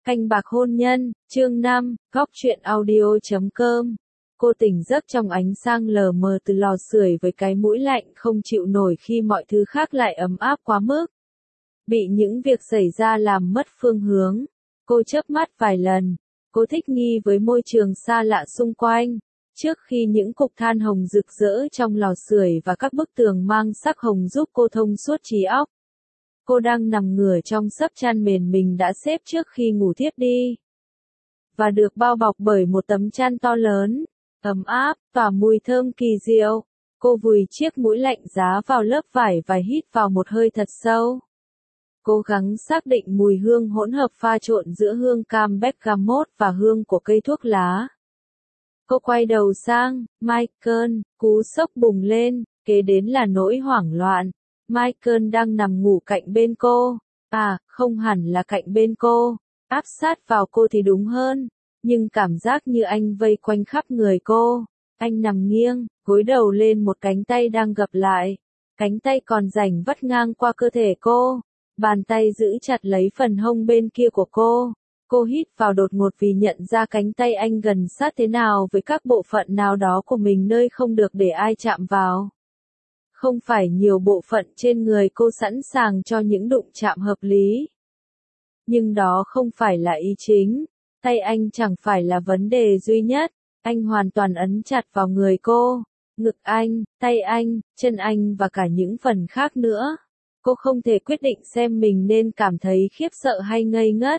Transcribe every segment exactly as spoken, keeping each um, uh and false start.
Canh bạc hôn nhân, chương năm, góc truyện audio chấm com. Cô tỉnh giấc trong ánh sáng lờ mờ từ lò sưởi với cái mũi lạnh không chịu nổi khi mọi thứ khác lại ấm áp quá mức. Bị những việc xảy ra làm mất phương hướng. Cô chớp mắt vài lần. Cô thích nghi với môi trường xa lạ xung quanh. Trước khi những cục than hồng rực rỡ trong lò sưởi và các bức tường mang sắc hồng giúp cô thông suốt trí óc. Cô đang nằm ngửa trong sấp chăn mền mình đã xếp trước khi ngủ thiếp đi. Và được bao bọc bởi một tấm chăn to lớn, ấm áp, tỏa mùi thơm kỳ diệu. Cô vùi chiếc mũi lạnh giá vào lớp vải và hít vào một hơi thật sâu. Cố gắng xác định mùi hương hỗn hợp pha trộn giữa hương cam bergamot và hương của cây thuốc lá. Cô quay đầu sang, Michael, cú sốc bùng lên, kế đến là nỗi hoảng loạn. Michael đang nằm ngủ cạnh bên cô. À, không hẳn là cạnh bên cô. Áp sát vào cô thì đúng hơn. Nhưng cảm giác như anh vây quanh khắp người cô. Anh nằm nghiêng, gối đầu lên một cánh tay đang gập lại. Cánh tay còn rảnh vắt ngang qua cơ thể cô. Bàn tay giữ chặt lấy phần hông bên kia của cô. Cô hít vào đột ngột vì nhận ra cánh tay anh gần sát thế nào với các bộ phận nào đó của mình nơi không được để ai chạm vào. Không phải nhiều bộ phận trên người cô sẵn sàng cho những đụng chạm hợp lý. Nhưng đó không phải là ý chính. Tay anh chẳng phải là vấn đề duy nhất. Anh hoàn toàn ấn chặt vào người cô. Ngực anh, tay anh, chân anh và cả những phần khác nữa. Cô không thể quyết định xem mình nên cảm thấy khiếp sợ hay ngây ngất.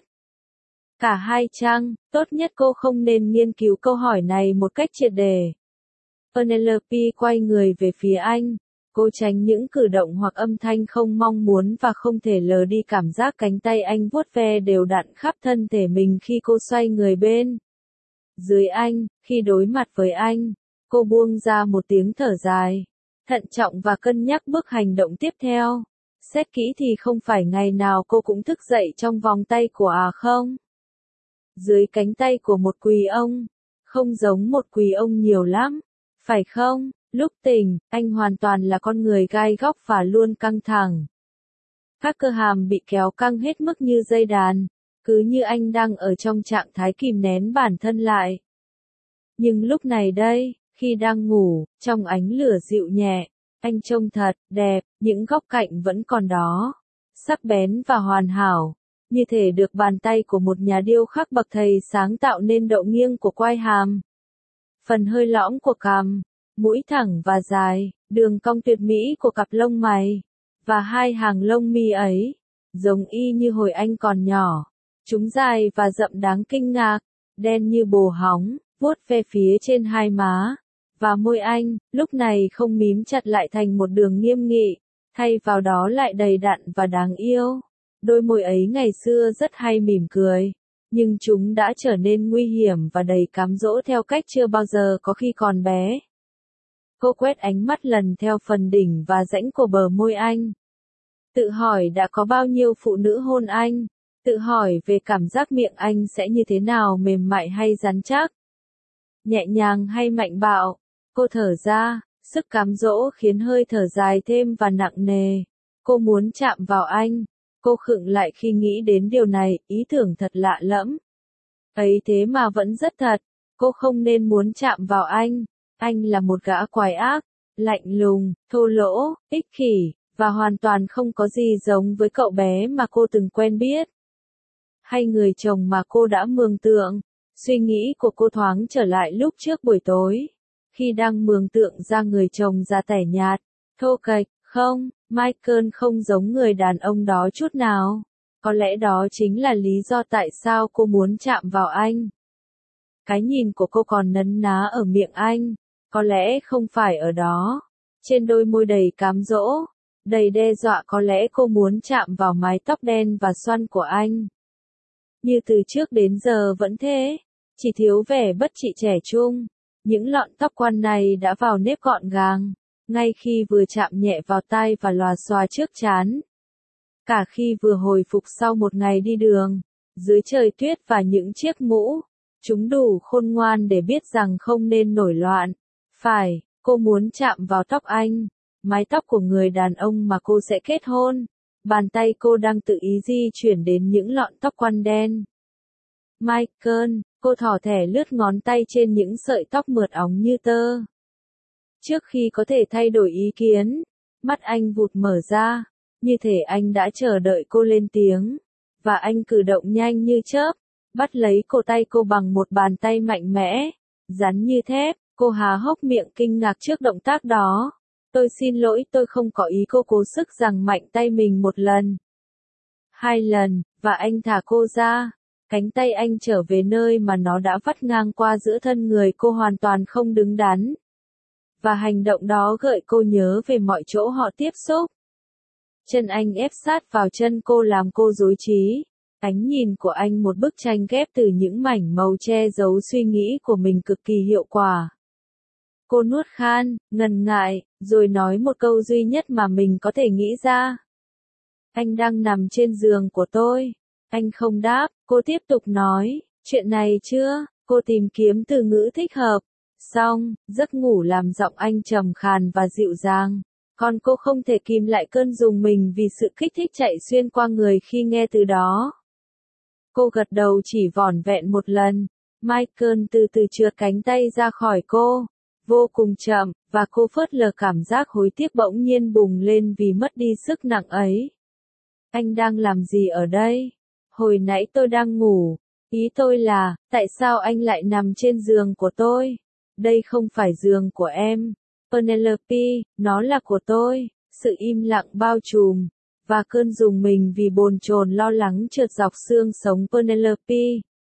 Cả hai chăng, tốt nhất cô không nên nghiên cứu câu hỏi này một cách triệt để. Penelope quay người về phía anh. Cô tránh những cử động hoặc âm thanh không mong muốn và không thể lờ đi cảm giác cánh tay anh vuốt ve đều đặn khắp thân thể mình khi cô xoay người bên. Dưới anh, khi đối mặt với anh, cô buông ra một tiếng thở dài. Thận trọng và cân nhắc bước hành động tiếp theo. Xét kỹ thì không phải ngày nào cô cũng thức dậy trong vòng tay của à không? Dưới cánh tay của một quý ông. Không giống một quý ông nhiều lắm. Phải không? Lúc tỉnh, anh hoàn toàn là con người gai góc và luôn căng thẳng. Các cơ hàm bị kéo căng hết mức như dây đàn, cứ như anh đang ở trong trạng thái kìm nén bản thân lại. Nhưng lúc này đây, khi đang ngủ, trong ánh lửa dịu nhẹ, anh trông thật đẹp, những góc cạnh vẫn còn đó, sắc bén và hoàn hảo, như thể được bàn tay của một nhà điêu khắc bậc thầy sáng tạo nên độ nghiêng của quai hàm. Phần hơi lõm của cằm, mũi thẳng và dài, đường cong tuyệt mỹ của cặp lông mày, và hai hàng lông mi ấy, giống y như hồi anh còn nhỏ. Chúng dài và rậm đáng kinh ngạc, đen như bồ hóng, vuốt ve phía trên hai má. Và môi anh, lúc này không mím chặt lại thành một đường nghiêm nghị, thay vào đó lại đầy đặn và đáng yêu. Đôi môi ấy ngày xưa rất hay mỉm cười, nhưng chúng đã trở nên nguy hiểm và đầy cám dỗ theo cách chưa bao giờ có khi còn bé. Cô quét ánh mắt lần theo phần đỉnh và rãnh của bờ môi anh. Tự hỏi đã có bao nhiêu phụ nữ hôn anh. Tự hỏi về cảm giác miệng anh sẽ như thế nào, mềm mại hay rắn chắc. Nhẹ nhàng hay mạnh bạo. Cô thở ra, sức cám dỗ khiến hơi thở dài thêm và nặng nề. Cô muốn chạm vào anh. Cô khựng lại khi nghĩ đến điều này, ý tưởng thật lạ lẫm. Ấy thế mà vẫn rất thật. Cô không nên muốn chạm vào anh. Anh là một gã quái ác, lạnh lùng, thô lỗ, ích kỷ, và hoàn toàn không có gì giống với cậu bé mà cô từng quen biết. Hay người chồng mà cô đã mường tượng. Suy nghĩ của cô thoáng trở lại lúc trước buổi tối. Khi đang mường tượng ra người chồng da tẻ nhạt, thô kệch, không, Michael không giống người đàn ông đó chút nào. Có lẽ đó chính là lý do tại sao cô muốn chạm vào anh. Cái nhìn của cô còn nấn ná ở miệng anh. Có lẽ không phải ở đó. Trên đôi môi đầy cám dỗ, đầy đe dọa, có lẽ cô muốn chạm vào mái tóc đen và xoăn của anh. Như từ trước đến giờ vẫn thế, chỉ thiếu vẻ bất trị trẻ trung. Những lọn tóc quăn này đã vào nếp gọn gàng, ngay khi vừa chạm nhẹ vào tai và lòa xòa trước trán. Cả khi vừa hồi phục sau một ngày đi đường, dưới trời tuyết và những chiếc mũ, chúng đủ khôn ngoan để biết rằng không nên nổi loạn. Phải, cô muốn chạm vào tóc anh, mái tóc của người đàn ông mà cô sẽ kết hôn. Bàn tay cô đang tự ý di chuyển đến những lọn tóc quăn đen. Michael, cô thỏ thẻ lướt ngón tay trên những sợi tóc mượt óng như tơ. Trước khi có thể thay đổi ý kiến, mắt anh vụt mở ra, như thể anh đã chờ đợi cô lên tiếng, và anh cử động nhanh như chớp, bắt lấy cổ tay cô bằng một bàn tay mạnh mẽ, rắn như thép. Cô há hốc miệng kinh ngạc trước động tác đó. Tôi xin lỗi, tôi không có ý. Cô cố sức giằng mạnh tay mình một lần, hai lần, và anh thả cô ra. Cánh tay anh trở về nơi mà nó đã vắt ngang qua giữa thân người cô, hoàn toàn không đứng đắn. Và hành động đó gợi cô nhớ về mọi chỗ họ tiếp xúc. Chân anh ép sát vào chân cô làm cô rối trí. Ánh nhìn của anh một bức tranh ghép từ những mảnh màu che giấu suy nghĩ của mình cực kỳ hiệu quả. Cô nuốt khan, ngần ngại, rồi nói một câu duy nhất mà mình có thể nghĩ ra. Anh đang nằm trên giường của tôi. Anh không đáp, cô tiếp tục nói, chuyện này chưa? Cô tìm kiếm từ ngữ thích hợp. Xong, giấc ngủ làm giọng anh trầm khàn và dịu dàng. Còn cô không thể kìm lại cơn rùng mình vì sự kích thích chạy xuyên qua người khi nghe từ đó. Cô gật đầu chỉ vỏn vẹn một lần. Michael từ từ trượt cánh tay ra khỏi cô. Vô cùng chậm, và cô phớt lờ cảm giác hối tiếc bỗng nhiên bùng lên vì mất đi sức nặng ấy. Anh đang làm gì ở đây? Hồi nãy tôi đang ngủ. Ý tôi là, tại sao anh lại nằm trên giường của tôi? Đây không phải giường của em. Penelope, nó là của tôi. Sự im lặng bao trùm, và cơn rùng mình vì bồn chồn lo lắng trượt dọc xương sống Penelope.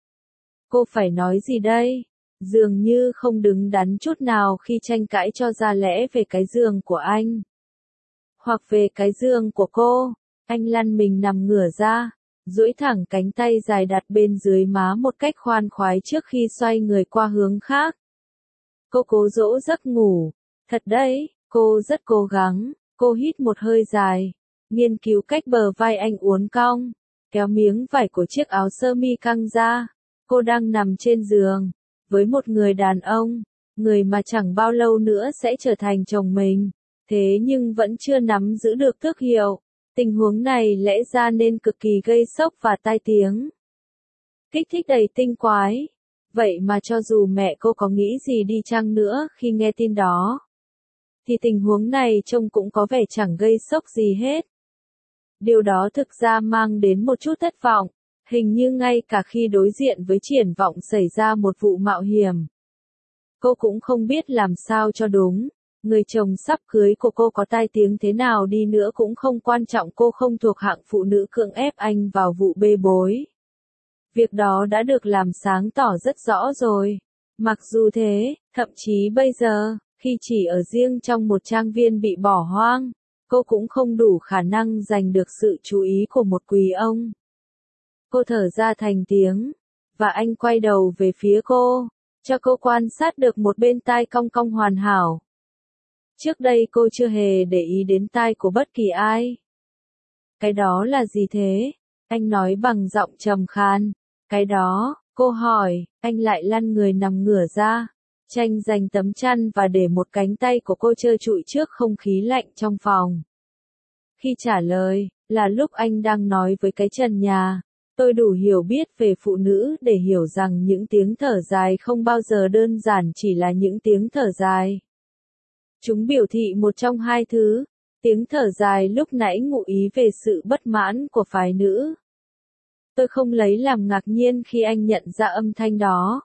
Cô phải nói gì đây? Dường như không đứng đắn chút nào khi tranh cãi cho ra lẽ về cái giường của anh. Hoặc về cái giường của cô. Anh lăn mình nằm ngửa ra, duỗi thẳng cánh tay dài đặt bên dưới má một cách khoan khoái trước khi xoay người qua hướng khác. Cô cố dỗ giấc ngủ. Thật đấy, cô rất cố gắng. Cô hít một hơi dài, nghiên cứu cách bờ vai anh uốn cong, kéo miếng vải của chiếc áo sơ mi căng ra. Cô đang nằm trên giường với một người đàn ông, người mà chẳng bao lâu nữa sẽ trở thành chồng mình, thế nhưng vẫn chưa nắm giữ được tước hiệu. Tình huống này lẽ ra nên cực kỳ gây sốc và tai tiếng. Kích thích đầy tinh quái. Vậy mà cho dù mẹ cô có nghĩ gì đi chăng nữa khi nghe tin đó, thì tình huống này trông cũng có vẻ chẳng gây sốc gì hết. Điều đó thực ra mang đến một chút thất vọng, hình như ngay cả khi đối diện với triển vọng xảy ra một vụ mạo hiểm. Cô cũng không biết làm sao cho đúng. Người chồng sắp cưới của cô có tai tiếng thế nào đi nữa cũng không quan trọng, cô không thuộc hạng phụ nữ cưỡng ép anh vào vụ bê bối. Việc đó đã được làm sáng tỏ rất rõ rồi. Mặc dù thế, thậm chí bây giờ, khi chỉ ở riêng trong một trang viên bị bỏ hoang, cô cũng không đủ khả năng giành được sự chú ý của một quý ông. Cô thở ra thành tiếng, và anh quay đầu về phía cô, cho cô quan sát được một bên tai cong cong hoàn hảo. Trước đây cô chưa hề để ý đến tai của bất kỳ ai. Cái đó là gì thế? Anh nói bằng giọng trầm khan. Cái đó, cô hỏi, anh lại lăn người nằm ngửa ra, tranh giành tấm chăn và để một cánh tay của cô trơ trụi trước không khí lạnh trong phòng. Khi trả lời, là lúc anh đang nói với cái trần nhà. Tôi đủ hiểu biết về phụ nữ để hiểu rằng những tiếng thở dài không bao giờ đơn giản chỉ là những tiếng thở dài. Chúng biểu thị một trong hai thứ. Tiếng thở dài lúc nãy ngụ ý về sự bất mãn của phái nữ. Tôi không lấy làm ngạc nhiên khi anh nhận ra âm thanh đó.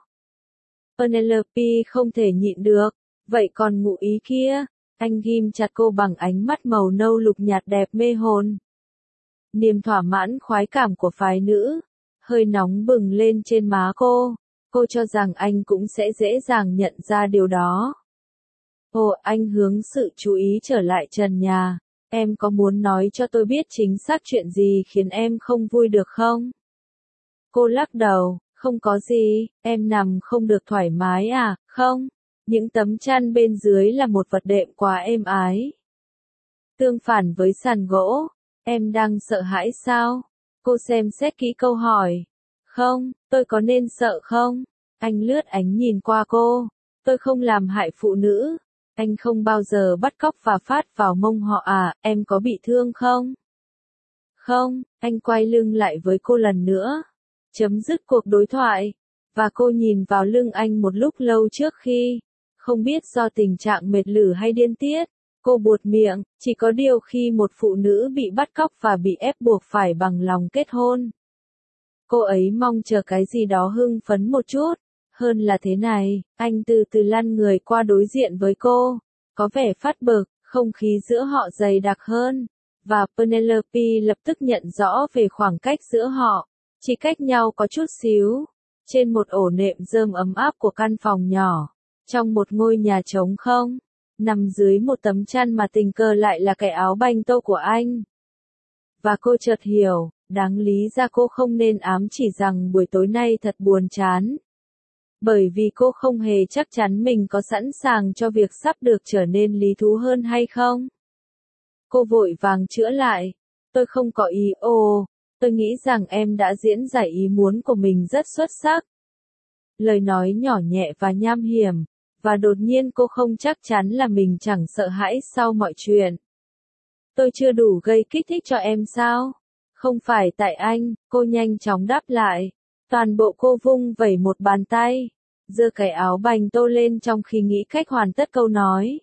Penelope không thể nhịn được. Vậy còn ngụ ý kia? Anh ghim chặt cô bằng ánh mắt màu nâu lục nhạt đẹp mê hồn. Niềm thỏa mãn khoái cảm của phái nữ, hơi nóng bừng lên trên má cô. Cô cho rằng anh cũng sẽ dễ dàng nhận ra điều đó. Ồ, anh hướng sự chú ý trở lại trần nhà. Em có muốn nói cho tôi biết chính xác chuyện gì khiến em không vui được không? Cô lắc đầu, không có gì, em nằm không được thoải mái à, không? Những tấm chăn bên dưới là một vật đệm quá êm ái. Tương phản với sàn gỗ, em đang sợ hãi sao? Cô xem xét kỹ câu hỏi. Không, tôi có nên sợ không? Anh lướt ánh nhìn qua cô. Tôi không làm hại phụ nữ. Anh không bao giờ bắt cóc và phát vào mông họ à, em có bị thương không? Không, anh quay lưng lại với cô lần nữa. chấm dứt cuộc đối thoại. Và cô nhìn vào lưng anh một lúc lâu trước khi, không biết do tình trạng mệt lử hay điên tiết, cô buột miệng, chỉ có điều khi một phụ nữ bị bắt cóc và bị ép buộc phải bằng lòng kết hôn. Cô ấy mong chờ cái gì đó hưng phấn một chút, hơn là thế này, anh từ từ lăn người qua đối diện với cô, có vẻ phát bực, không khí giữa họ dày đặc hơn, và Penelope lập tức nhận rõ về khoảng cách giữa họ, chỉ cách nhau có chút xíu, trên một ổ nệm rơm ấm áp của căn phòng nhỏ, trong một ngôi nhà trống không, nằm dưới một tấm chăn mà tình cờ lại là cái áo banh tô của anh. Và cô chợt hiểu, đáng lý ra cô không nên ám chỉ rằng buổi tối nay thật buồn chán. Bởi vì cô không hề chắc chắn mình có sẵn sàng cho việc sắp được trở nên lý thú hơn hay không. Cô vội vàng chữa lại. Tôi không có ý, ồ, tôi nghĩ rằng em đã diễn giải ý muốn của mình rất xuất sắc. Lời nói nhỏ nhẹ và nham hiểm, và đột nhiên cô không chắc chắn là mình chẳng sợ hãi sau mọi chuyện. Tôi chưa đủ gây kích thích cho em sao? Không phải tại anh, cô nhanh chóng đáp lại. Toàn bộ cô vung vẩy một bàn tay, giơ cái áo bành tô lên trong khi nghĩ cách hoàn tất câu nói.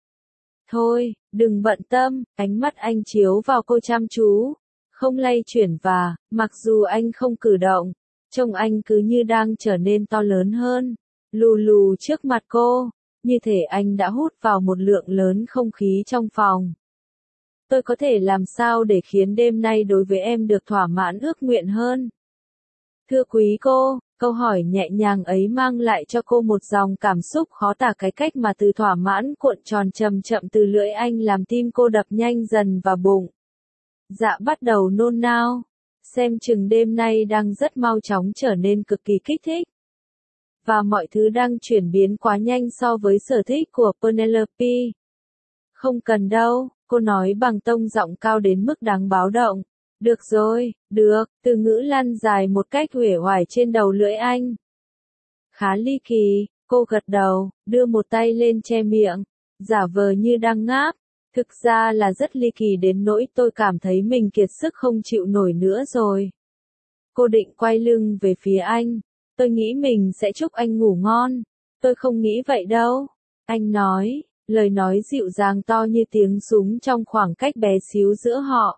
Thôi, đừng bận tâm, ánh mắt anh chiếu vào cô chăm chú, không lay chuyển và, mặc dù anh không cử động, trông anh cứ như đang trở nên to lớn hơn, lù lù trước mặt cô, như thể anh đã hút vào một lượng lớn không khí trong phòng. Tôi có thể làm sao để khiến đêm nay đối với em được thỏa mãn ước nguyện hơn? Thưa quý cô, câu hỏi nhẹ nhàng ấy mang lại cho cô một dòng cảm xúc khó tả cái cách mà từ thỏa mãn cuộn tròn chậm chậm từ lưỡi anh làm tim cô đập nhanh dần vào bụng. Dạ bắt đầu nôn nao, xem chừng đêm nay đang rất mau chóng trở nên cực kỳ kích thích. Và mọi thứ đang chuyển biến quá nhanh so với sở thích của Penelope. Không cần đâu, cô nói bằng tông giọng cao đến mức đáng báo động. Được rồi, được, từ ngữ lăn dài một cách uể oải trên đầu lưỡi anh. Khá ly kỳ, cô gật đầu, đưa một tay lên che miệng, giả vờ như đang ngáp. Thực ra là rất ly kỳ đến nỗi tôi cảm thấy mình kiệt sức không chịu nổi nữa rồi. Cô định quay lưng về phía anh. Tôi nghĩ mình sẽ chúc anh ngủ ngon. Tôi không nghĩ vậy đâu. Anh nói, lời nói dịu dàng to như tiếng súng trong khoảng cách bé xíu giữa họ.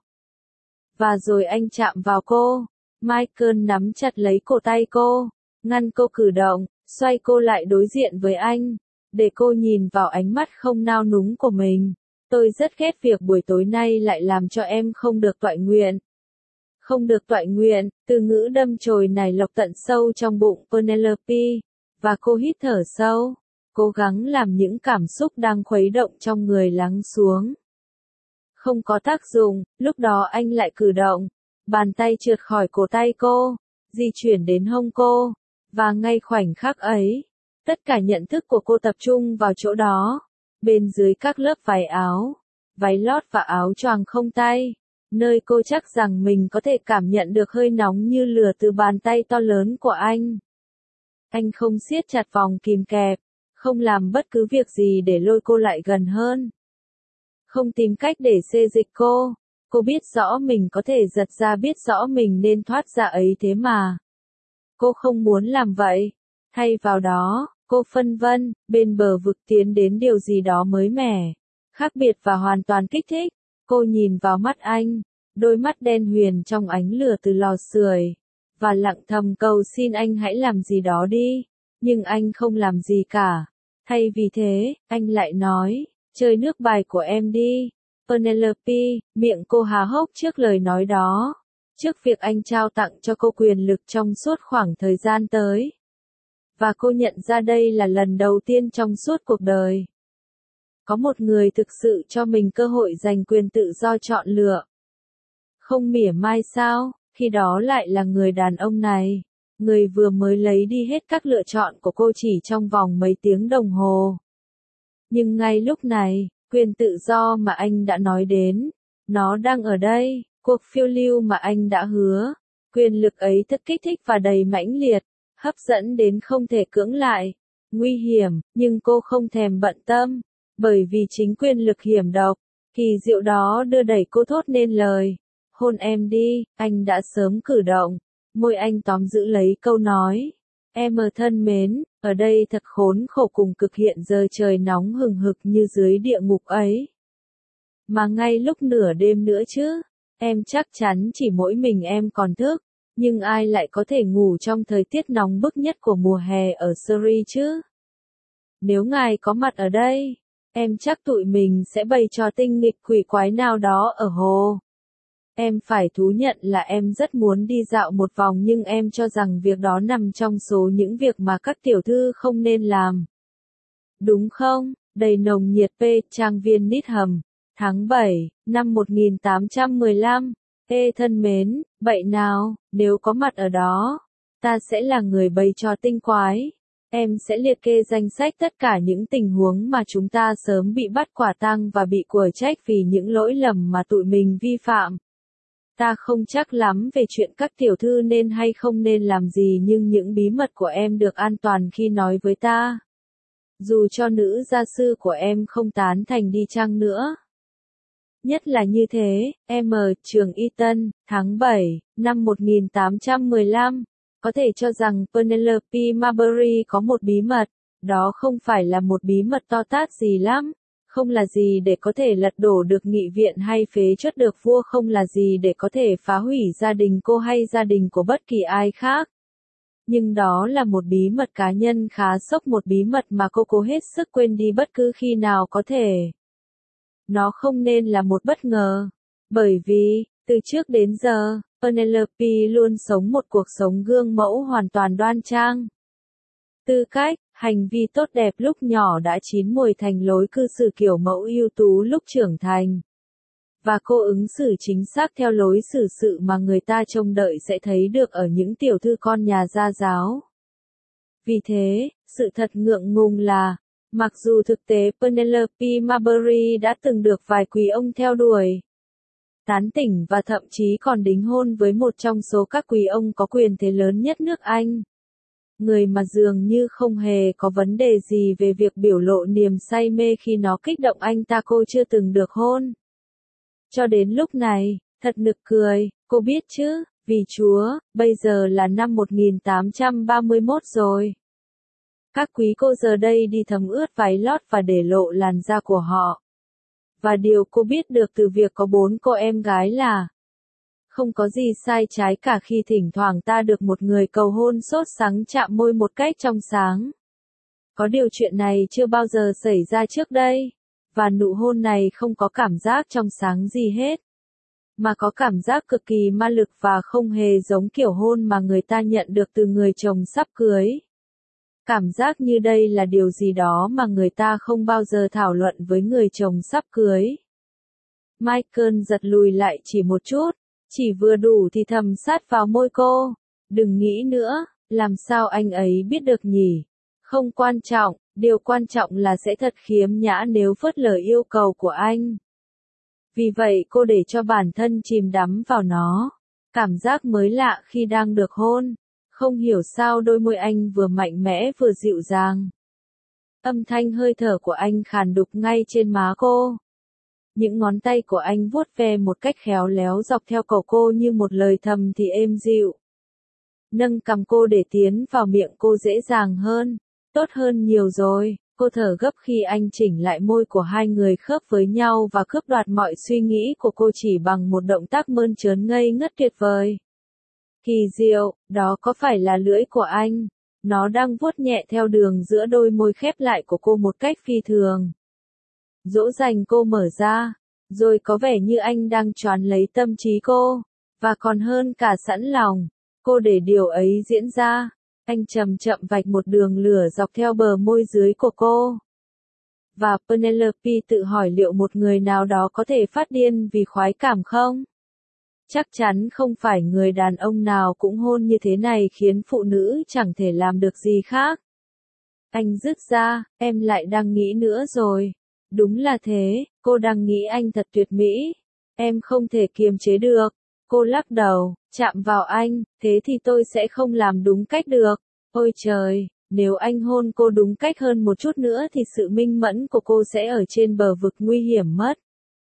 Và rồi anh chạm vào cô. Michael nắm chặt lấy cổ tay cô, ngăn cô cử động, xoay cô lại đối diện với anh, để cô nhìn vào ánh mắt không nao núng của mình. Tôi rất ghét việc buổi tối nay lại làm cho em không được toại nguyện. Không được toại nguyện, từ ngữ đâm chồi nảy lộc tận sâu trong bụng Penelope, và cô hít thở sâu, cố gắng làm những cảm xúc đang khuấy động trong người lắng xuống. Không có tác dụng, lúc đó anh lại cử động, bàn tay trượt khỏi cổ tay cô, di chuyển đến hông cô, và ngay khoảnh khắc ấy, tất cả nhận thức của cô tập trung vào chỗ đó, bên dưới các lớp váy áo, váy lót và áo choàng không tay, nơi cô chắc rằng mình có thể cảm nhận được hơi nóng như lửa từ bàn tay to lớn của anh. Anh không siết chặt vòng kìm kẹp, không làm bất cứ việc gì để lôi cô lại gần hơn. Không tìm cách để xê dịch cô, cô biết rõ mình có thể giật ra, biết rõ mình nên thoát ra ấy thế mà. Cô không muốn làm vậy. Thay vào đó, cô phân vân, bên bờ vực tiến đến điều gì đó mới mẻ, khác biệt và hoàn toàn kích thích. Cô nhìn vào mắt anh, đôi mắt đen huyền trong ánh lửa từ lò sưởi, và lặng thầm cầu xin anh hãy làm gì đó đi. Nhưng anh không làm gì cả. Thay vì thế, anh lại nói, chơi nước bài của em đi. Penelope, miệng cô há hốc trước lời nói đó, trước việc anh trao tặng cho cô quyền lực trong suốt khoảng thời gian tới. Và cô nhận ra đây là lần đầu tiên trong suốt cuộc đời. Có một người thực sự cho mình cơ hội giành quyền tự do chọn lựa. Không mỉa mai sao, khi đó lại là người đàn ông này. Người vừa mới lấy đi hết các lựa chọn của cô chỉ trong vòng mấy tiếng đồng hồ. Nhưng ngay lúc này, quyền tự do mà anh đã nói đến, nó đang ở đây, cuộc phiêu lưu mà anh đã hứa. Quyền lực ấy thật kích thích và đầy mãnh liệt, hấp dẫn đến không thể cưỡng lại. Nguy hiểm, nhưng cô không thèm bận tâm, bởi vì chính quyền lực hiểm độc, kỳ diệu đó đưa đẩy cô thốt nên lời. Hôn em đi, anh đã sớm cử động. Môi anh tóm giữ lấy câu nói. Em ở thân mến, ở đây thật khốn khổ cùng cực, hiện giờ trời nóng hừng hực như dưới địa ngục ấy. Mà ngay lúc nửa đêm nữa chứ, em chắc chắn chỉ mỗi mình em còn thức, nhưng ai lại có thể ngủ trong thời tiết nóng bức nhất của mùa hè ở Surrey chứ? Nếu ngài có mặt ở đây, em chắc tụi mình sẽ bày trò tinh nghịch quỷ quái nào đó ở hồ. Em phải thú nhận là em rất muốn đi dạo một vòng, nhưng em cho rằng việc đó nằm trong số những việc mà các tiểu thư không nên làm. Đúng không? Đầy nồng nhiệt P. Trang viên Needham, tháng bảy, năm một nghìn tám trăm mười lăm. Ê thân mến, vậy nào, nếu có mặt ở đó, ta sẽ là người bày trò tinh quái. Em sẽ liệt kê danh sách tất cả những tình huống mà chúng ta sớm bị bắt quả tang và bị quở trách vì những lỗi lầm mà tụi mình vi phạm. Ta không chắc lắm về chuyện các tiểu thư nên hay không nên làm gì, nhưng những bí mật của em được an toàn khi nói với ta. Dù cho nữ gia sư của em không tán thành đi chăng nữa. Nhất là như thế, em ở trường Eton, tháng bảy, năm một nghìn tám trăm mười lăm, có thể cho rằng Penelope Marbury có một bí mật, đó không phải là một bí mật to tát gì lắm, không là gì để có thể lật đổ được nghị viện hay phế truất được vua, không là gì để có thể phá hủy gia đình cô hay gia đình của bất kỳ ai khác. Nhưng đó là một bí mật cá nhân khá sốc, một bí mật mà cô cố hết sức quên đi bất cứ khi nào có thể. Nó không nên là một bất ngờ, bởi vì, từ trước đến giờ, Penelope luôn sống một cuộc sống gương mẫu hoàn toàn đoan trang. Tư cách, hành vi tốt đẹp lúc nhỏ đã chín mùi thành lối cư xử kiểu mẫu ưu tú lúc trưởng thành. Và cô ứng xử chính xác theo lối xử sự mà người ta trông đợi sẽ thấy được ở những tiểu thư con nhà gia giáo. Vì thế, sự thật ngượng ngùng là, mặc dù thực tế Penelope Marbury đã từng được vài quý ông theo đuổi, tán tỉnh và thậm chí còn đính hôn với một trong số các quý ông có quyền thế lớn nhất nước Anh. Người mà dường như không hề có vấn đề gì về việc biểu lộ niềm say mê khi nó kích động anh ta, cô chưa từng được hôn. Cho đến lúc này, thật nực cười, cô biết chứ, vì Chúa, bây giờ là năm một nghìn tám trăm ba mươi mốt rồi. Các quý cô giờ đây đi thấm ướt váy lót và để lộ làn da của họ. Và điều cô biết được từ việc có bốn cô em gái là không có gì sai trái cả khi thỉnh thoảng ta được một người cầu hôn sốt sắng chạm môi một cách trong sáng. Có điều chuyện này chưa bao giờ xảy ra trước đây, và nụ hôn này không có cảm giác trong sáng gì hết, mà có cảm giác cực kỳ ma lực và không hề giống kiểu hôn mà người ta nhận được từ người chồng sắp cưới. Cảm giác như đây là điều gì đó mà người ta không bao giờ thảo luận với người chồng sắp cưới. Michael giật lùi lại chỉ một chút, chỉ vừa đủ thì thầm sát vào môi cô. Đừng nghĩ nữa, làm sao anh ấy biết được nhỉ? Không quan trọng, điều quan trọng là sẽ thật khiếm nhã nếu phớt lờ yêu cầu của anh. Vì vậy cô để cho bản thân chìm đắm vào nó. Cảm giác mới lạ khi đang được hôn. Không hiểu sao đôi môi anh vừa mạnh mẽ vừa dịu dàng. Âm thanh hơi thở của anh khàn đục ngay trên má cô. Những ngón tay của anh vuốt ve một cách khéo léo dọc theo cổ cô như một lời thầm thì êm dịu. Nâng cằm cô để tiến vào miệng cô dễ dàng hơn, tốt hơn nhiều rồi. Cô thở gấp khi anh chỉnh lại môi của hai người khớp với nhau và cướp đoạt mọi suy nghĩ của cô chỉ bằng một động tác mơn trớn ngây ngất tuyệt vời. Kỳ diệu, đó có phải là lưỡi của anh? Nó đang vuốt nhẹ theo đường giữa đôi môi khép lại của cô một cách phi thường. Dỗ dành cô mở ra, rồi có vẻ như anh đang choán lấy tâm trí cô, và còn hơn cả sẵn lòng, cô để điều ấy diễn ra. Anh chậm chậm vạch một đường lửa dọc theo bờ môi dưới của cô. Và Penelope tự hỏi liệu một người nào đó có thể phát điên vì khoái cảm không? Chắc chắn không phải người đàn ông nào cũng hôn như thế này khiến phụ nữ chẳng thể làm được gì khác. Anh dứt ra, em lại đang nghĩ nữa rồi. Đúng là thế, cô đang nghĩ anh thật tuyệt mỹ. Em không thể kiềm chế được. Cô lắc đầu, chạm vào anh, thế thì tôi sẽ không làm đúng cách được. Ôi trời, nếu anh hôn cô đúng cách hơn một chút nữa thì sự minh mẫn của cô sẽ ở trên bờ vực nguy hiểm mất.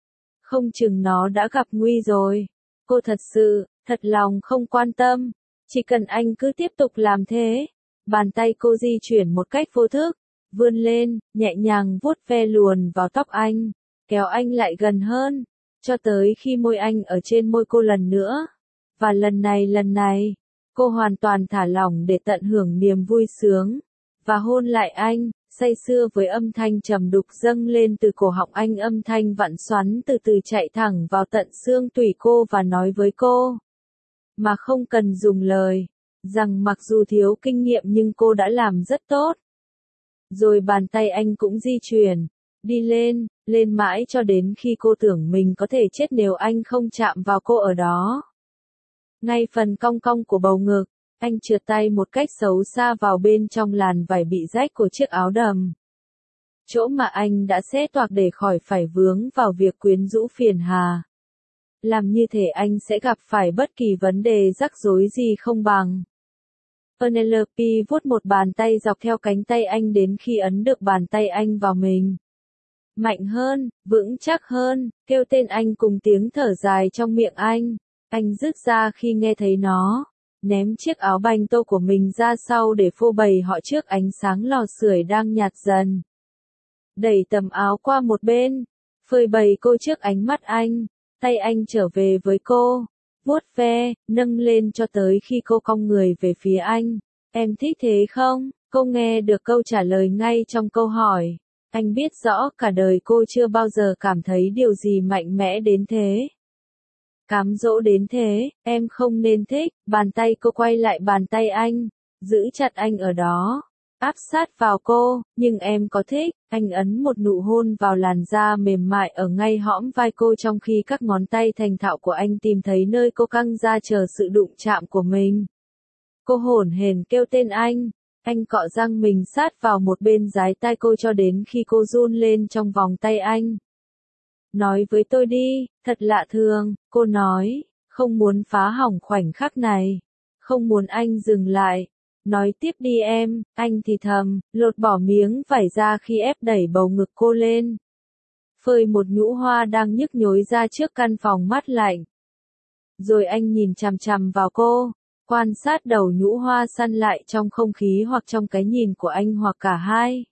Không chừng nó đã gặp nguy rồi. Cô thật sự, thật lòng không quan tâm. Chỉ cần anh cứ tiếp tục làm thế. Bàn tay cô di chuyển một cách vô thức, vươn lên, nhẹ nhàng vuốt ve luồn vào tóc anh, kéo anh lại gần hơn, cho tới khi môi anh ở trên môi cô lần nữa. Và lần này lần này, cô hoàn toàn thả lỏng để tận hưởng niềm vui sướng, và hôn lại anh, say sưa với âm thanh trầm đục dâng lên từ cổ họng anh, âm thanh vặn xoắn từ từ chạy thẳng vào tận xương tủy cô và nói với cô, mà không cần dùng lời, rằng mặc dù thiếu kinh nghiệm nhưng cô đã làm rất tốt. Rồi bàn tay anh cũng di chuyển, đi lên, lên mãi cho đến khi cô tưởng mình có thể chết nếu anh không chạm vào cô ở đó. Ngay phần cong cong của bầu ngực, anh trượt tay một cách xấu xa vào bên trong làn vải bị rách của chiếc áo đầm. Chỗ mà anh đã xé toạc để khỏi phải vướng vào việc quyến rũ phiền hà. Làm như thể anh sẽ gặp phải bất kỳ vấn đề rắc rối gì không bằng. Penelope vuốt một bàn tay dọc theo cánh tay anh đến khi ấn được bàn tay anh vào mình. Mạnh hơn, vững chắc hơn, kêu tên anh cùng tiếng thở dài trong miệng anh. Anh rứt ra khi nghe thấy nó, ném chiếc áo banh tô của mình ra sau để phô bày họ trước ánh sáng lò sưởi đang nhạt dần. Đẩy tấm áo qua một bên, phơi bày cô trước ánh mắt anh, tay anh trở về với cô, vuốt ve, nâng lên cho tới khi cô cong người về phía anh. Em thích thế không? Cô nghe được câu trả lời ngay trong câu hỏi. Anh biết rõ cả đời cô chưa bao giờ cảm thấy điều gì mạnh mẽ đến thế. Cám dỗ đến thế, em không nên thích. Bàn tay cô quay lại bàn tay anh, giữ chặt anh ở đó, áp sát vào cô, nhưng em có thích. Anh ấn một nụ hôn vào làn da mềm mại ở ngay hõm vai cô trong khi các ngón tay thành thạo của anh tìm thấy nơi cô căng ra chờ sự đụng chạm của mình. Cô hổn hển kêu tên anh, anh cọ răng mình sát vào một bên dái tai cô cho đến khi cô run lên trong vòng tay anh. Nói với tôi đi, thật lạ thường, cô nói, không muốn phá hỏng khoảnh khắc này, không muốn anh dừng lại. Nói tiếp đi em, anh thì thầm, lột bỏ miếng vải ra khi ép đẩy bầu ngực cô lên. Phơi một nhũ hoa đang nhức nhối ra trước căn phòng mát lạnh. Rồi anh nhìn chằm chằm vào cô, quan sát đầu nhũ hoa săn lại trong không khí hoặc trong cái nhìn của anh hoặc cả hai.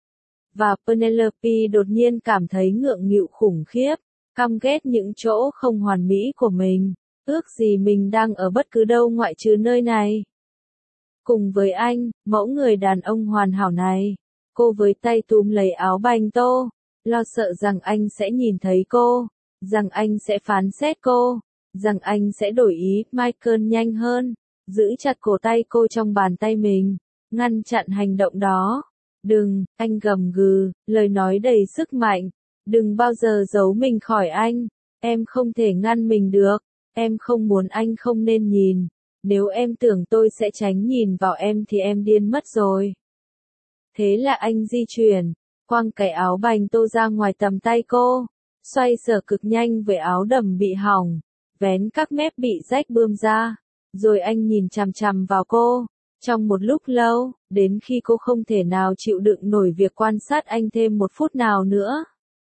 Và Penelope đột nhiên cảm thấy ngượng nghịu khủng khiếp, căm ghét những chỗ không hoàn mỹ của mình, ước gì mình đang ở bất cứ đâu ngoại trừ nơi này. Cùng với anh, mẫu người đàn ông hoàn hảo này, cô với tay túm lấy áo banh tô, lo sợ rằng anh sẽ nhìn thấy cô, rằng anh sẽ phán xét cô, rằng anh sẽ đổi ý. Michael nhanh hơn, giữ chặt cổ tay cô trong bàn tay mình, ngăn chặn hành động đó. Đừng, anh gầm gừ, lời nói đầy sức mạnh, đừng bao giờ giấu mình khỏi anh, em không thể ngăn mình được, em không muốn anh không nên nhìn. Nếu em tưởng tôi sẽ tránh nhìn vào em thì em điên mất rồi. Thế là anh di chuyển, quăng cái áo bành tô ra ngoài tầm tay cô, xoay sở cực nhanh với áo đầm bị hỏng, vén các mép bị rách bươm ra, rồi anh nhìn chằm chằm vào cô, trong một lúc lâu, đến khi cô không thể nào chịu đựng nổi việc quan sát anh thêm một phút nào nữa.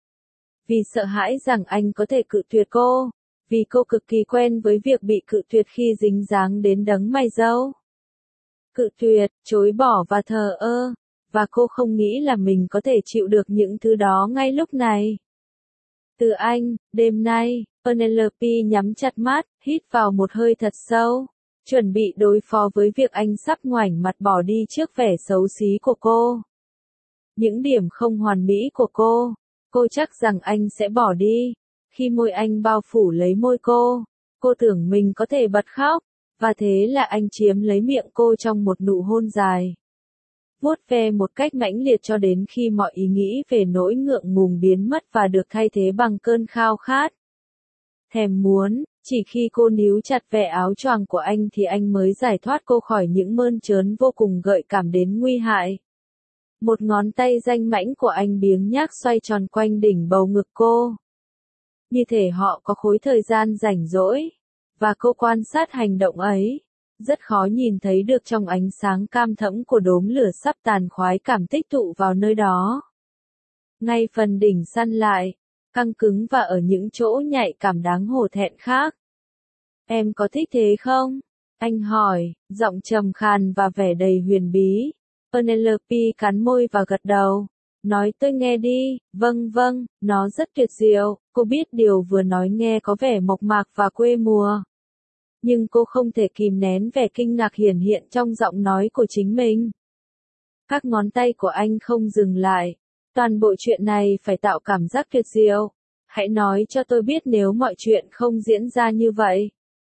Vì sợ hãi rằng anh có thể cự tuyệt cô. Vì cô cực kỳ quen với việc bị cự tuyệt khi dính dáng đến đấng mày râu. Cự tuyệt, chối bỏ và thờ ơ, và cô không nghĩ là mình có thể chịu được những thứ đó ngay lúc này. Từ anh, đêm nay, Penelope nhắm chặt mắt, hít vào một hơi thật sâu, chuẩn bị đối phó với việc anh sắp ngoảnh mặt bỏ đi trước vẻ xấu xí của cô. Những điểm không hoàn mỹ của cô, cô chắc rằng anh sẽ bỏ đi. Khi môi anh bao phủ lấy môi cô, cô tưởng mình có thể bật khóc, và thế là anh chiếm lấy miệng cô trong một nụ hôn dài. Vuốt ve một cách mãnh liệt cho đến khi mọi ý nghĩ về nỗi ngượng ngùng biến mất và được thay thế bằng cơn khao khát. Thèm muốn, chỉ khi cô níu chặt ve áo choàng của anh thì anh mới giải thoát cô khỏi những mơn trớn vô cùng gợi cảm đến nguy hại. Một ngón tay danh mãnh của anh biếng nhác xoay tròn quanh đỉnh bầu ngực cô. Như thể họ có khối thời gian rảnh rỗi, và cô quan sát hành động ấy, rất khó nhìn thấy được trong ánh sáng cam thẫm của đốm lửa sắp tàn, khoái cảm tích tụ vào nơi đó. Ngay phần đỉnh săn lại, căng cứng và ở những chỗ nhạy cảm đáng hổ thẹn khác. Em có thích thế không? Anh hỏi, giọng trầm khàn và vẻ đầy huyền bí. Penelope cắn môi và gật đầu. Nói tôi nghe đi, vâng vâng, nó rất tuyệt diệu, cô biết điều vừa nói nghe có vẻ mộc mạc và quê mùa. Nhưng cô không thể kìm nén vẻ kinh ngạc hiển hiện trong giọng nói của chính mình. Các ngón tay của anh không dừng lại. Toàn bộ chuyện này phải tạo cảm giác tuyệt diệu. Hãy nói cho tôi biết nếu mọi chuyện không diễn ra như vậy.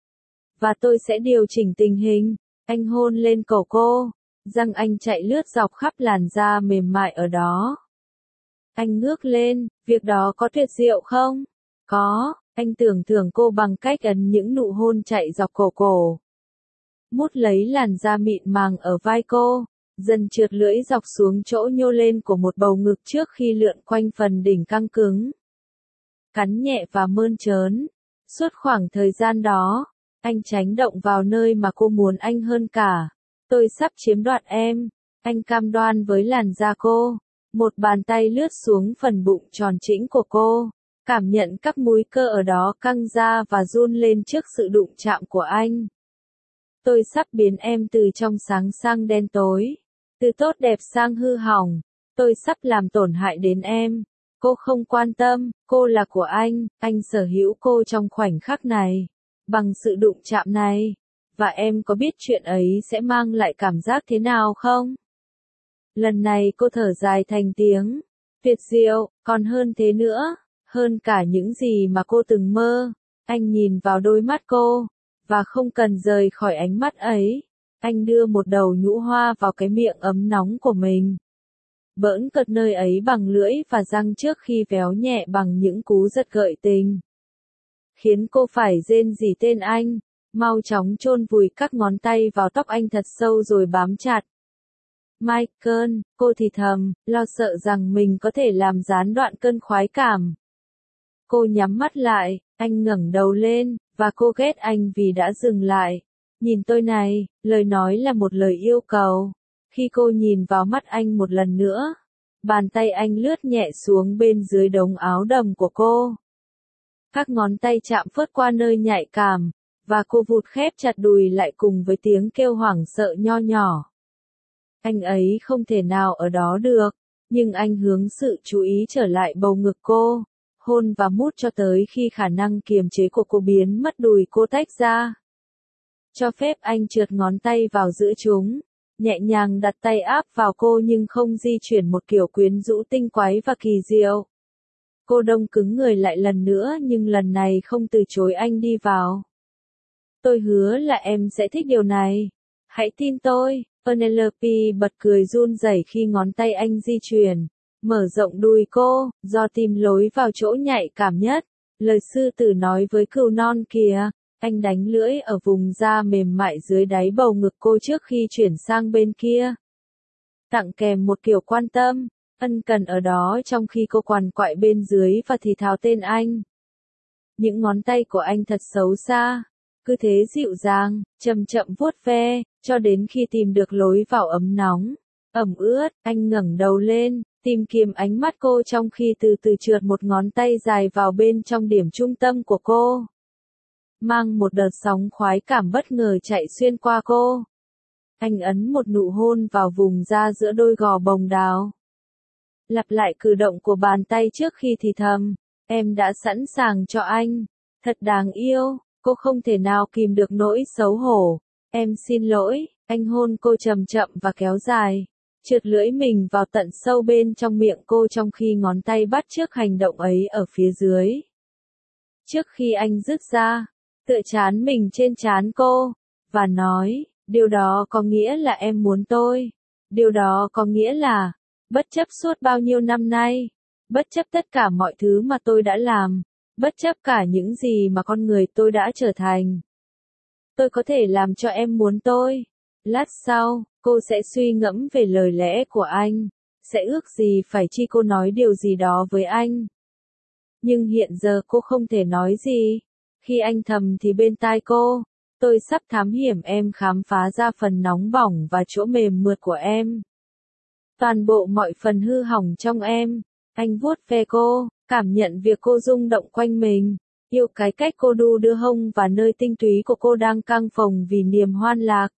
Và tôi sẽ điều chỉnh tình hình. Anh hôn lên cổ cô. Răng anh chạy lướt dọc khắp làn da mềm mại ở đó. Anh ngước lên, việc đó có tuyệt diệu không? Có, anh tưởng thưởng cô bằng cách ấn những nụ hôn chạy dọc cổ cổ. Mút lấy làn da mịn màng ở vai cô, dần trượt lưỡi dọc xuống chỗ nhô lên của một bầu ngực trước khi lượn quanh phần đỉnh căng cứng. Cắn nhẹ và mơn trớn. Suốt khoảng thời gian đó, anh tránh động vào nơi mà cô muốn anh hơn cả. Tôi sắp chiếm đoạt em, anh cam đoan với làn da cô. Một bàn tay lướt xuống phần bụng tròn trĩnh của cô, cảm nhận các múi cơ ở đó căng ra và run lên trước sự đụng chạm của anh. Tôi sắp biến em từ trong sáng sang đen tối, từ tốt đẹp sang hư hỏng. Tôi sắp làm tổn hại đến em. Cô không quan tâm, cô là của anh, anh sở hữu cô trong khoảnh khắc này, bằng sự đụng chạm này. Và em có biết chuyện ấy sẽ mang lại cảm giác thế nào không? Lần này cô thở dài thành tiếng. Tuyệt diệu, còn hơn thế nữa, hơn cả những gì mà cô từng mơ. Anh nhìn vào đôi mắt cô, và không cần rời khỏi ánh mắt ấy. Anh đưa một đầu nhũ hoa vào cái miệng ấm nóng của mình. Bỡn cợt nơi ấy bằng lưỡi và răng trước khi véo nhẹ bằng những cú giật gợi tình. Khiến cô phải rên rỉ tên anh, mau chóng chôn vùi các ngón tay vào tóc anh thật sâu rồi bám chặt. Michael, cô thì thầm, lo sợ rằng mình có thể làm gián đoạn cơn khoái cảm. Cô nhắm mắt lại, anh ngẩng đầu lên, và cô ghét anh vì đã dừng lại. Nhìn tôi này, lời nói là một lời yêu cầu. Khi cô nhìn vào mắt anh một lần nữa, bàn tay anh lướt nhẹ xuống bên dưới đống áo đầm của cô. Các ngón tay chạm phớt qua nơi nhạy cảm, và cô vụt khép chặt đùi lại cùng với tiếng kêu hoảng sợ nho nhỏ. Anh ấy không thể nào ở đó được, nhưng anh hướng sự chú ý trở lại bầu ngực cô, hôn và mút cho tới khi khả năng kiềm chế của cô biến mất, đùi cô tách ra. Cho phép anh trượt ngón tay vào giữa chúng, nhẹ nhàng đặt tay áp vào cô nhưng không di chuyển một kiểu quyến rũ tinh quái và kỳ diệu. Cô đông cứng người lại lần nữa nhưng lần này không từ chối anh đi vào. Tôi hứa là em sẽ thích điều này. Hãy tin tôi. Penelope bật cười run rẩy khi ngón tay anh di chuyển, mở rộng đùi cô, do tìm lối vào chỗ nhạy cảm nhất. Lời sư tử nói với cừu non kìa. Anh đánh lưỡi ở vùng da mềm mại dưới đáy bầu ngực cô trước khi chuyển sang bên kia. Tặng kèm một kiểu quan tâm, ân cần ở đó trong khi cô quằn quại bên dưới và thì thào tên anh. Những ngón tay của anh thật xấu xa, cứ thế dịu dàng, chậm chậm vuốt ve, cho đến khi tìm được lối vào ấm nóng, ẩm ướt. Anh ngẩng đầu lên, tìm kiếm ánh mắt cô trong khi từ từ trượt một ngón tay dài vào bên trong điểm trung tâm của cô. Mang một đợt sóng khoái cảm bất ngờ chạy xuyên qua cô. Anh ấn một nụ hôn vào vùng da giữa đôi gò bồng đào. Lặp lại cử động của bàn tay trước khi thì thầm, em đã sẵn sàng cho anh. Thật đáng yêu, cô không thể nào kìm được nỗi xấu hổ. Em xin lỗi, anh hôn cô chậm chậm và kéo dài, trượt lưỡi mình vào tận sâu bên trong miệng cô trong khi ngón tay bắt chước hành động ấy ở phía dưới. Trước khi anh dứt ra, tựa chán mình trên trán cô, và nói, điều đó có nghĩa là em muốn tôi. Điều đó có nghĩa là, bất chấp suốt bao nhiêu năm nay, bất chấp tất cả mọi thứ mà tôi đã làm, bất chấp cả những gì mà con người tôi đã trở thành, tôi có thể làm cho em muốn tôi. Lát sau, cô sẽ suy ngẫm về lời lẽ của anh, sẽ ước gì phải chi cô nói điều gì đó với anh. Nhưng hiện giờ cô không thể nói gì. Khi anh thầm thì bên tai cô, tôi sắp thám hiểm em khám phá ra phần nóng bỏng và chỗ mềm mượt của em. Toàn bộ mọi phần hư hỏng trong em. Anh vuốt ve cô, cảm nhận việc cô rung động quanh mình. Yêu cái cách cô đu đưa hông và nơi tinh túy của cô đang căng phồng vì niềm hoan lạc.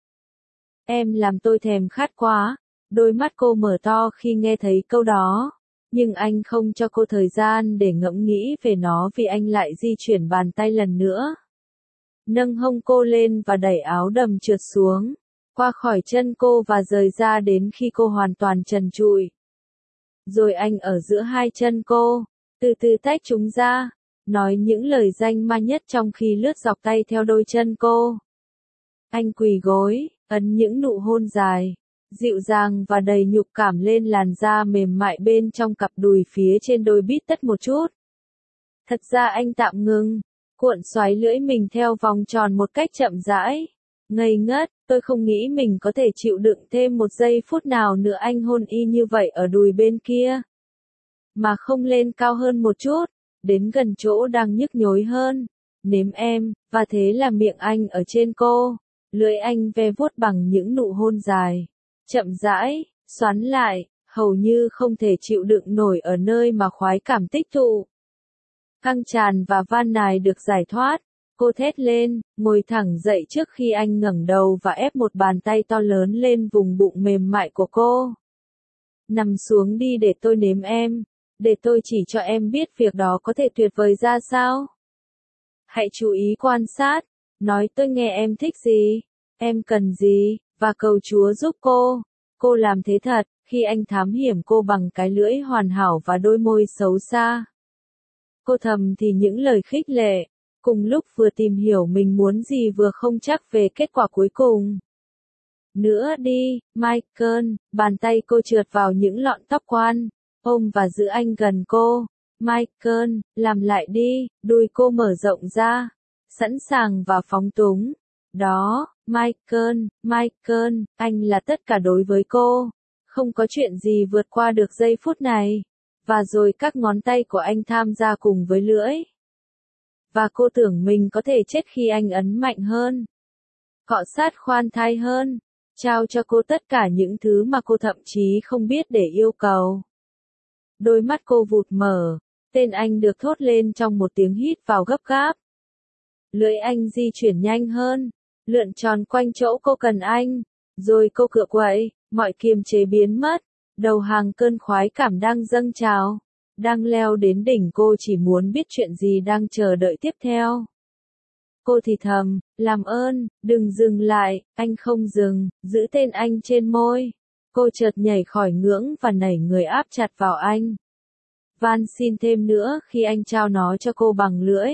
Em làm tôi thèm khát quá. Đôi mắt cô mở to khi nghe thấy câu đó. Nhưng anh không cho cô thời gian để ngẫm nghĩ về nó vì anh lại di chuyển bàn tay lần nữa. Nâng hông cô lên và đẩy áo đầm trượt xuống, qua khỏi chân cô và rời ra đến khi cô hoàn toàn trần trụi. Rồi anh ở giữa hai chân cô, từ từ tách chúng ra, nói những lời danh ma nhất trong khi lướt dọc tay theo đôi chân cô. Anh quỳ gối, ấn những nụ hôn dài, dịu dàng và đầy nhục cảm lên làn da mềm mại bên trong cặp đùi phía trên đôi bít tất một chút. Thật ra anh tạm ngừng, cuộn xoáy lưỡi mình theo vòng tròn một cách chậm rãi. Ngây ngất, tôi không nghĩ mình có thể chịu đựng thêm một giây phút nào nữa anh hôn y như vậy ở đùi bên kia. Mà không lên cao hơn một chút, đến gần chỗ đang nhức nhối hơn, nếm em, và thế là miệng anh ở trên cô, lưỡi anh ve vuốt bằng những nụ hôn dài, chậm rãi, xoắn lại, hầu như không thể chịu đựng nổi ở nơi mà khoái cảm tích tụ. Căng tràn và van nài được giải thoát, cô thét lên, ngồi thẳng dậy trước khi anh ngẩng đầu và ép một bàn tay to lớn lên vùng bụng mềm mại của cô. Nằm xuống đi để tôi nếm em, để tôi chỉ cho em biết việc đó có thể tuyệt vời ra sao. Hãy chú ý quan sát, nói tôi nghe em thích gì, em cần gì, và cầu Chúa giúp cô. Cô làm thế thật, khi anh thám hiểm cô bằng cái lưỡi hoàn hảo và đôi môi xấu xa. Cô thầm thì những lời khích lệ, cùng lúc vừa tìm hiểu mình muốn gì vừa không chắc về kết quả cuối cùng. Nữa đi, Michael, bàn tay cô trượt vào những lọn tóc quan, ôm và giữ anh gần cô. Michael, làm lại đi, đùi cô mở rộng ra, sẵn sàng và phóng túng. Đó, Michael, Michael, anh là tất cả đối với cô. Không có chuyện gì vượt qua được giây phút này. Và rồi các ngón tay của anh tham gia cùng với lưỡi. Và cô tưởng mình có thể chết khi anh ấn mạnh hơn. Cọ sát khoan thai hơn. Trao cho cô tất cả những thứ mà cô thậm chí không biết để yêu cầu. Đôi mắt cô vụt mở. Tên anh được thốt lên trong một tiếng hít vào gấp gáp. Lưỡi anh di chuyển nhanh hơn. Lượn tròn quanh chỗ cô cần anh. Rồi cô cựa quậy. Mọi kiềm chế biến mất. Đầu hàng cơn khoái cảm đang dâng trào. Đang leo đến đỉnh, cô chỉ muốn biết chuyện gì đang chờ đợi tiếp theo. Cô thì thầm, làm ơn, đừng dừng lại, anh không dừng, giữ tên anh trên môi. Cô chợt nhảy khỏi ngưỡng và nảy người áp chặt vào anh. Van xin thêm nữa khi anh trao nó cho cô bằng lưỡi.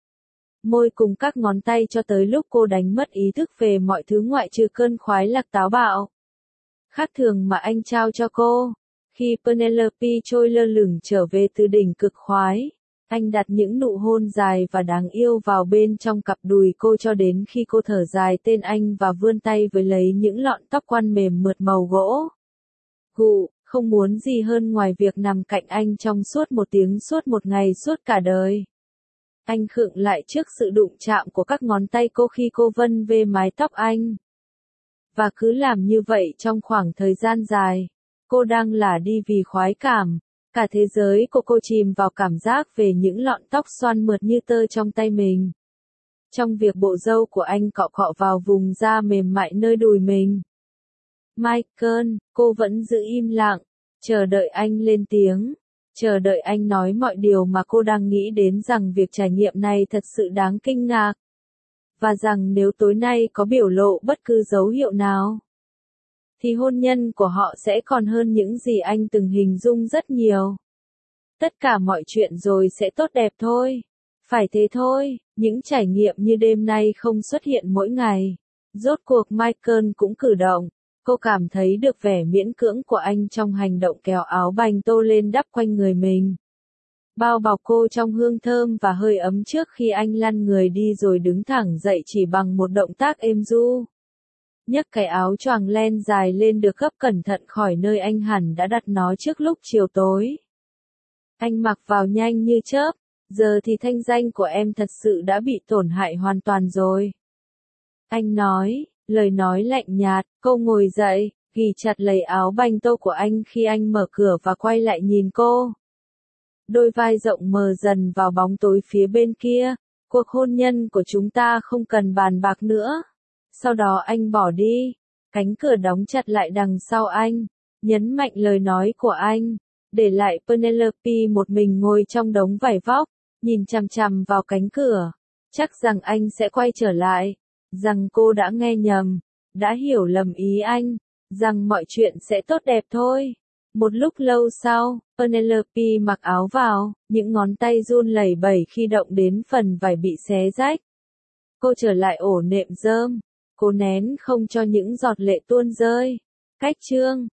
Môi cùng các ngón tay cho tới lúc cô đánh mất ý thức về mọi thứ ngoại trừ cơn khoái lạc táo bạo. Khác thường mà anh trao cho cô. Khi Penelope trôi lơ lửng trở về từ đỉnh cực khoái, anh đặt những nụ hôn dài và đáng yêu vào bên trong cặp đùi cô cho đến khi cô thở dài tên anh và vươn tay với lấy những lọn tóc quan mềm mượt màu gỗ. Gụ, không muốn gì hơn ngoài việc nằm cạnh anh trong suốt một tiếng, suốt một ngày, suốt cả đời. Anh khựng lại trước sự đụng chạm của các ngón tay cô khi cô vân vê mái tóc anh. Và cứ làm như vậy trong khoảng thời gian dài. Cô đang lả đi vì khoái cảm. Cả thế giới của cô chìm vào cảm giác về những lọn tóc xoăn mượt như tơ trong tay mình. Trong việc bộ râu của anh cọ cọ vào vùng da mềm mại nơi đùi mình. Michael, cô vẫn giữ im lặng, chờ đợi anh lên tiếng, chờ đợi anh nói mọi điều mà cô đang nghĩ đến, rằng việc trải nghiệm này thật sự đáng kinh ngạc. Và rằng nếu tối nay có biểu lộ bất cứ dấu hiệu nào, thì hôn nhân của họ sẽ còn hơn những gì anh từng hình dung rất nhiều. Tất cả mọi chuyện rồi sẽ tốt đẹp thôi. Phải thế thôi, những trải nghiệm như đêm nay không xuất hiện mỗi ngày. Rốt cuộc Michael cũng cử động. Cô cảm thấy được vẻ miễn cưỡng của anh trong hành động kéo áo bành tô lên đắp quanh người mình. Bao bọc cô trong hương thơm và hơi ấm trước khi anh lăn người đi rồi đứng thẳng dậy chỉ bằng một động tác êm du. Nhấc cái áo choàng len dài lên được gấp cẩn thận khỏi nơi anh hẳn đã đặt nó trước lúc chiều tối. Anh mặc vào nhanh như chớp, giờ thì thanh danh của em thật sự đã bị tổn hại hoàn toàn rồi. Anh nói, lời nói lạnh nhạt, cô ngồi dậy, ghì chặt lấy áo bành tô của anh khi anh mở cửa và quay lại nhìn cô. Đôi vai rộng mờ dần vào bóng tối phía bên kia, Cuộc hôn nhân của chúng ta không cần bàn bạc nữa. Sau đó anh bỏ đi. Cánh cửa đóng chặt lại đằng sau anh. Nhấn mạnh lời nói của anh. Để lại Penelope một mình ngồi trong đống vải vóc. Nhìn chằm chằm vào cánh cửa. Chắc rằng anh sẽ quay trở lại. Rằng cô đã nghe nhầm. Đã hiểu lầm ý anh. Rằng mọi chuyện sẽ tốt đẹp thôi. Một lúc lâu sau, Penelope mặc áo vào, những ngón tay run lẩy bẩy khi động đến phần vải bị xé rách. Cô trở lại ổ nệm rơm, cố nén không cho những giọt lệ tuôn rơi. Cách chương